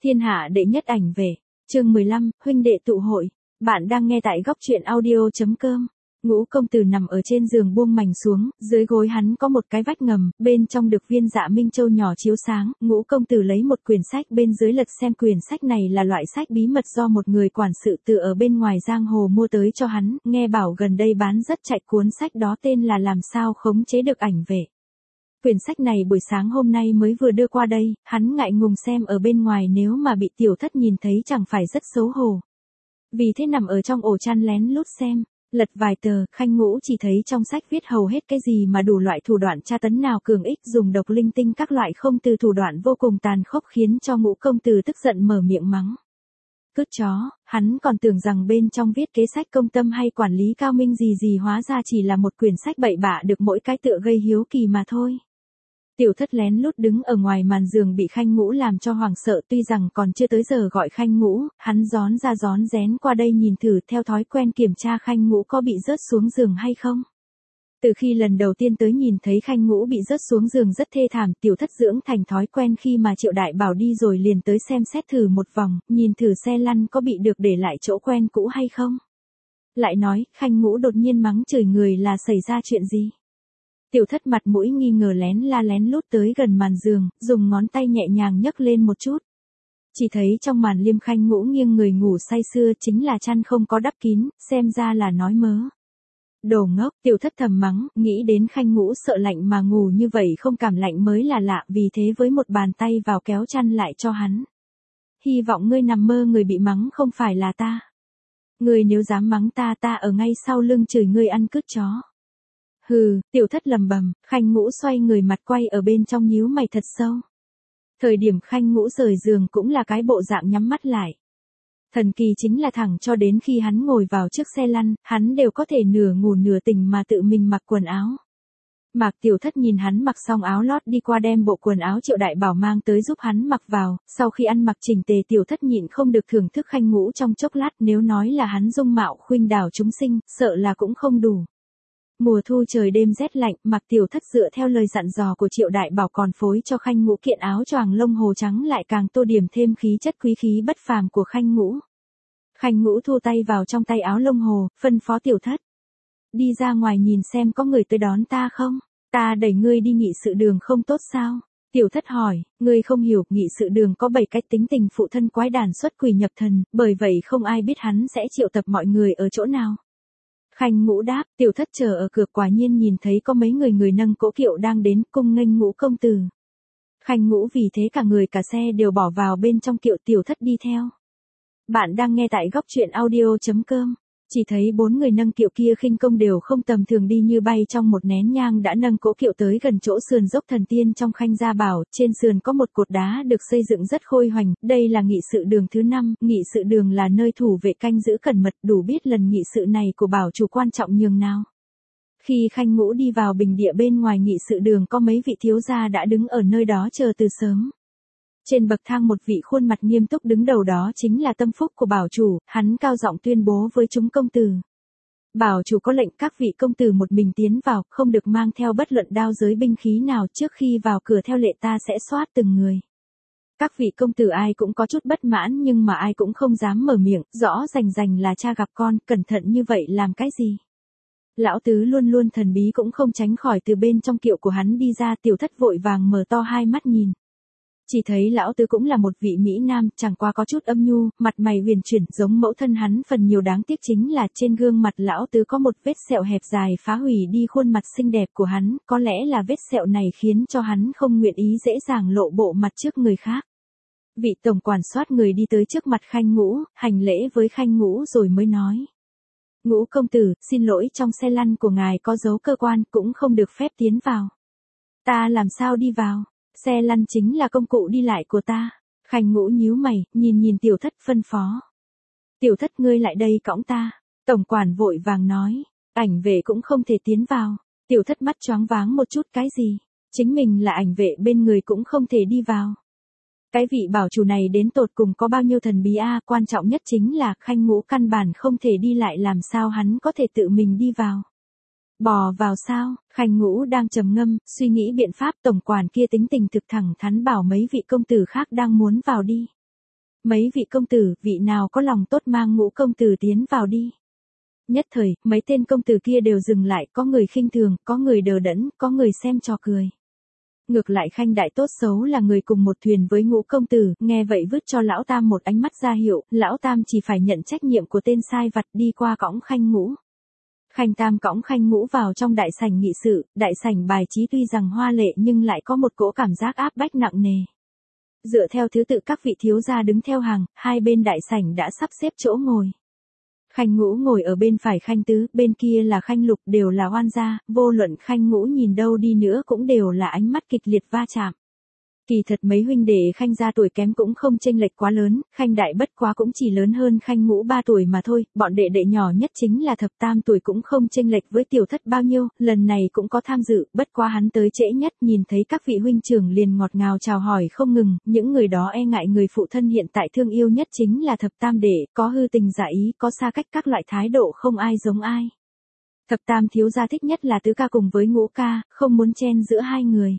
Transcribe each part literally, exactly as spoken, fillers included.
Thiên hạ đệ nhất ảnh vệ, chương mười lăm, huynh đệ tụ hội. Bạn đang nghe tại góc truyện audio chấm com. Ngũ công tử nằm ở trên giường buông mành xuống, dưới gối hắn có một cái vách ngầm, bên trong được viên dạ minh châu nhỏ chiếu sáng. Ngũ công tử lấy một quyển sách bên dưới lật xem, quyển sách này là loại sách bí mật do một người quản sự từ ở bên ngoài giang hồ mua tới cho hắn, nghe bảo gần đây bán rất chạy, cuốn sách đó tên là Làm sao khống chế được ảnh vệ. Quyển sách này buổi sáng hôm nay mới vừa đưa qua đây, hắn ngại ngùng xem ở bên ngoài, nếu mà bị tiểu thất nhìn thấy chẳng phải rất xấu hổ. Vì thế nằm ở trong ổ chăn lén lút xem, lật vài tờ, Khanh Ngũ chỉ thấy trong sách viết hầu hết cái gì mà đủ loại thủ đoạn tra tấn nào cường ích, dùng độc linh tinh các loại, không từ thủ đoạn vô cùng tàn khốc, khiến cho Ngũ công tử tức giận mở miệng mắng. Cướp chó, hắn còn tưởng rằng bên trong viết kế sách công tâm hay quản lý cao minh gì gì, hóa ra chỉ là một quyển sách bậy bạ được mỗi cái tựa gây hiếu kỳ mà thôi. Tiểu thất lén lút đứng ở ngoài màn giường bị Khanh Ngũ làm cho hoảng sợ, tuy rằng còn chưa tới giờ gọi Khanh Ngũ, hắn rón ra rón rén qua đây nhìn thử, theo thói quen kiểm tra Khanh Ngũ có bị rớt xuống giường hay không. Từ khi lần đầu tiên tới nhìn thấy Khanh Ngũ bị rớt xuống giường rất thê thảm, tiểu thất dưỡng thành thói quen khi mà Triệu Đại Bảo đi rồi liền tới xem xét thử một vòng, nhìn thử xe lăn có bị được để lại chỗ quen cũ hay không. Lại nói, Khanh Ngũ đột nhiên mắng chửi người là xảy ra chuyện gì. Tiểu thất mặt mũi nghi ngờ lén la lén lút tới gần màn giường, dùng ngón tay nhẹ nhàng nhấc lên một chút. Chỉ thấy trong màn liêm Khanh Ngũ nghiêng người ngủ say sưa, chính là chăn không có đắp kín, xem ra là nói mớ. Đồ ngốc, tiểu thất thầm mắng, nghĩ đến Khanh Ngũ sợ lạnh mà ngủ như vậy không cảm lạnh mới là lạ, vì thế với một bàn tay vào kéo chăn lại cho hắn. Hy vọng ngươi nằm mơ, người bị mắng không phải là ta. Ngươi nếu dám mắng ta, ta ở ngay sau lưng chửi ngươi ăn cướp chó. Hừ, tiểu thất lầm bầm, Khanh Ngũ xoay người mặt quay ở bên trong nhíu mày thật sâu. Thời điểm Khanh Ngũ rời giường cũng là cái bộ dạng nhắm mắt lại. Thần kỳ chính là thẳng cho đến khi hắn ngồi vào chiếc xe lăn, hắn đều có thể nửa ngủ nửa tỉnh mà tự mình mặc quần áo. Mạc tiểu thất nhìn hắn mặc xong áo lót đi qua đem bộ quần áo Triệu Đại Bảo mang tới giúp hắn mặc vào, sau khi ăn mặc chỉnh tề tiểu thất nhịn không được thưởng thức Khanh Ngũ trong chốc lát, nếu nói là hắn dung mạo khuynh đảo chúng sinh, sợ là cũng không đủ. Mùa thu trời đêm rét lạnh, Mạc tiểu thất dựa theo lời dặn dò của Triệu Đại Bảo còn phối cho Khanh Ngũ kiện áo choàng lông hồ trắng, lại càng tô điểm thêm khí chất quý khí bất phàm của Khanh Ngũ. Khanh Ngũ thu tay vào trong tay áo lông hồ, phân phó tiểu thất. Đi ra ngoài nhìn xem có người tới đón ta không? Ta đẩy ngươi đi nghị sự đường không tốt sao? Tiểu thất hỏi, ngươi không hiểu, nghị sự đường có bảy cách tính tình phụ thân quái đản xuất quỷ nhập thần, bởi vậy không ai biết hắn sẽ triệu tập mọi người ở chỗ nào. Khanh Ngũ đáp, tiểu thất chờ ở cửa, quả nhiên nhìn thấy có mấy người người nâng cỗ kiệu đang đến, cung nghênh Ngũ công tử. Khanh Ngũ vì thế cả người cả xe đều bỏ vào bên trong kiệu, tiểu thất đi theo. Bạn đang nghe tại góc truyện audio chấm com. Chỉ thấy bốn người nâng kiệu kia khinh công đều không tầm thường, đi như bay trong một nén nhang đã nâng cỗ kiệu tới gần chỗ sườn dốc thần tiên trong Khanh Gia Bảo, trên sườn có một cột đá được xây dựng rất khôi hoành, đây là nghị sự đường thứ năm, nghị sự đường là nơi thủ vệ canh giữ cẩn mật, đủ biết lần nghị sự này của bảo chủ quan trọng nhường nào. Khi Khanh Ngũ đi vào bình địa bên ngoài nghị sự đường, có mấy vị thiếu gia đã đứng ở nơi đó chờ từ sớm. Trên bậc thang một vị khuôn mặt nghiêm túc đứng đầu, đó chính là tâm phúc của bảo chủ, hắn cao giọng tuyên bố với chúng công tử. Bảo chủ có lệnh các vị công tử một mình tiến vào, không được mang theo bất luận đao giới binh khí nào, trước khi vào cửa theo lệ ta sẽ soát từng người. Các vị công tử ai cũng có chút bất mãn, nhưng mà ai cũng không dám mở miệng, rõ rành rành là cha gặp con, cẩn thận như vậy làm cái gì? Lão tứ luôn luôn thần bí cũng không tránh khỏi từ bên trong kiệu của hắn đi ra, tiểu thất vội vàng mở to hai mắt nhìn. Chỉ thấy lão tứ cũng là một vị mỹ nam, chẳng qua có chút âm nhu, mặt mày huyền chuyển giống mẫu thân hắn phần nhiều, đáng tiếc chính là trên gương mặt lão tứ có một vết sẹo hẹp dài phá hủy đi khuôn mặt xinh đẹp của hắn, có lẽ là vết sẹo này khiến cho hắn không nguyện ý dễ dàng lộ bộ mặt trước người khác. Vị tổng quản soát người đi tới trước mặt Khanh Ngũ, hành lễ với Khanh Ngũ rồi mới nói. Ngũ công tử, xin lỗi, trong xe lăn của ngài có dấu cơ quan, cũng không được phép tiến vào. Ta làm sao đi vào? Xe lăn chính là công cụ đi lại của ta. Khanh Ngũ nhíu mày, nhìn nhìn tiểu thất phân phó. Tiểu thất, ngươi lại đây cõng ta. Tổng quản vội vàng nói, ảnh vệ cũng không thể tiến vào. Tiểu thất mắt choáng váng một chút, cái gì? Chính mình là ảnh vệ, bên người cũng không thể đi vào. Cái vị bảo chủ này đến tột cùng có bao nhiêu thần bí a, quan trọng nhất chính là Khanh Ngũ căn bản không thể đi lại, làm sao hắn có thể tự mình đi vào. Bò vào sao? Khanh Ngũ đang trầm ngâm, suy nghĩ biện pháp, tổng quản kia tính tình thực thẳng thắn bảo mấy vị công tử khác đang muốn vào đi. Mấy vị công tử, vị nào có lòng tốt mang Ngũ công tử tiến vào đi. Nhất thời, mấy tên công tử kia đều dừng lại, có người khinh thường, có người đờ đẫn, có người xem trò cười. Ngược lại Khanh đại tốt xấu là người cùng một thuyền với Ngũ công tử, nghe vậy vứt cho lão tam một ánh mắt ra hiệu, lão tam chỉ phải nhận trách nhiệm của tên sai vặt đi qua cõng Khanh Ngũ. Khanh tam cõng Khanh Ngũ vào trong đại sảnh nghị sự, đại sảnh bài trí tuy rằng hoa lệ nhưng lại có một cỗ cảm giác áp bách nặng nề. Dựa theo thứ tự các vị thiếu gia đứng theo hàng, hai bên đại sảnh đã sắp xếp chỗ ngồi. Khanh Ngũ ngồi ở bên phải Khanh tứ, bên kia là Khanh lục, đều là oan gia, vô luận Khanh Ngũ nhìn đâu đi nữa cũng đều là ánh mắt kịch liệt va chạm. Kỳ thật mấy huynh đệ Khanh gia tuổi kém cũng không chênh lệch quá lớn, Khanh đại bất quá cũng chỉ lớn hơn Khanh Ngũ ba tuổi mà thôi, bọn đệ đệ nhỏ nhất chính là thập tam tuổi cũng không chênh lệch với tiểu thất bao nhiêu, lần này cũng có tham dự, bất quá hắn tới trễ nhất, nhìn thấy các vị huynh trưởng liền ngọt ngào chào hỏi không ngừng, những người đó e ngại người phụ thân hiện tại thương yêu nhất chính là thập tam đệ, có hư tình giả ý, có xa cách các loại thái độ không ai giống ai. Thập tam thiếu gia thích nhất là tứ ca cùng với Ngũ ca, không muốn chen giữa hai người.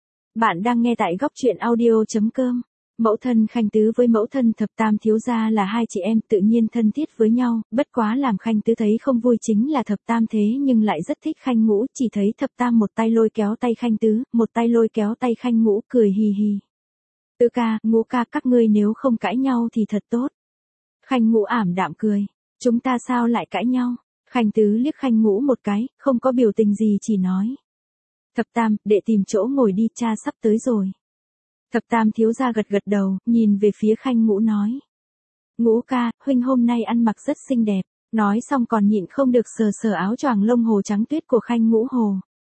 Bạn đang nghe tại góc truyện audio.com. Mẫu thân Khanh tứ với mẫu thân thập tam thiếu gia là hai chị em tự nhiên thân thiết với nhau, bất quá làm Khanh tứ thấy không vui chính là thập tam thế nhưng lại rất thích Khanh Ngũ, chỉ thấy thập tam một tay lôi kéo tay Khanh tứ, một tay lôi kéo tay Khanh Ngũ cười hì hì. Tứ ca, Ngũ ca các ngươi nếu không cãi nhau thì thật tốt. Khanh Ngũ ảm đạm cười, chúng ta sao lại cãi nhau? Khanh tứ liếc Khanh Ngũ một cái, không có biểu tình gì chỉ nói. Thập tam, đệ tìm chỗ ngồi đi, cha sắp tới rồi. Thập tam thiếu gia gật gật đầu, nhìn về phía Khanh Ngũ nói. Ngũ ca, huynh hôm nay ăn mặc rất xinh đẹp, nói xong còn nhịn không được sờ sờ áo choàng lông hồ trắng tuyết của Khanh Ngũ hồ.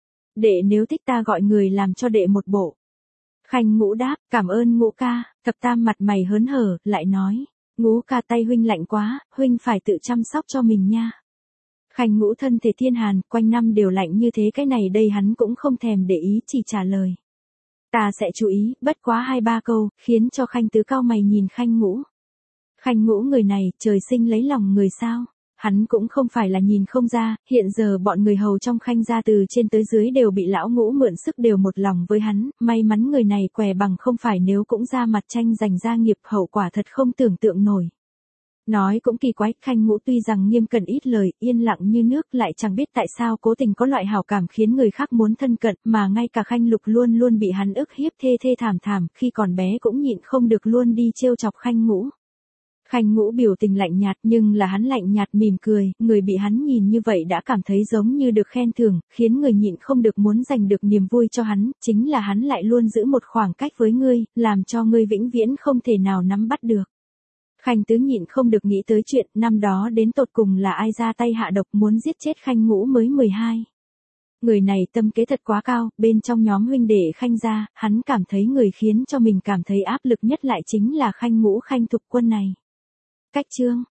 Đệ nếu thích ta gọi người làm cho đệ một bộ. Khanh Ngũ đáp, cảm ơn Ngũ ca, thập tam mặt mày hớn hở, lại nói. Ngũ ca tay huynh lạnh quá, huynh phải tự chăm sóc cho mình nha. Khanh Ngũ thân thể thiên hàn, quanh năm đều lạnh như thế cái này đây hắn cũng không thèm để ý chỉ trả lời. Ta sẽ chú ý, bất quá hai ba câu, khiến cho Khanh tứ cao mày nhìn Khanh Ngũ. Khanh Ngũ người này, trời sinh lấy lòng người sao? Hắn cũng không phải là nhìn không ra, hiện giờ bọn người hầu trong Khanh gia từ trên tới dưới đều bị lão Ngũ mượn sức đều một lòng với hắn, may mắn người này què bằng không phải nếu cũng ra mặt tranh giành gia nghiệp hậu quả thật không tưởng tượng nổi. Nói cũng kỳ quái, Khanh Ngũ tuy rằng nghiêm cẩn ít lời, yên lặng như nước lại chẳng biết tại sao cố tình có loại hảo cảm khiến người khác muốn thân cận, mà ngay cả Khanh Lục luôn luôn bị hắn ức hiếp thê thê thảm thảm, khi còn bé cũng nhịn không được luôn đi trêu chọc Khanh Ngũ. Khanh Ngũ biểu tình lạnh nhạt nhưng là hắn lạnh nhạt mỉm cười, người bị hắn nhìn như vậy đã cảm thấy giống như được khen thưởng, khiến người nhịn không được muốn giành được niềm vui cho hắn, chính là hắn lại luôn giữ một khoảng cách với ngươi, làm cho ngươi vĩnh viễn không thể nào nắm bắt được. Khanh tứ nhịn không được nghĩ tới chuyện năm đó đến tột cùng là ai ra tay hạ độc muốn giết chết Khanh Ngũ mới mười hai. Người này tâm kế thật quá cao, bên trong nhóm huynh đệ Khanh gia, hắn cảm thấy người khiến cho mình cảm thấy áp lực nhất lại chính là Khanh Ngũ Khanh Thục Quân này. Cách chương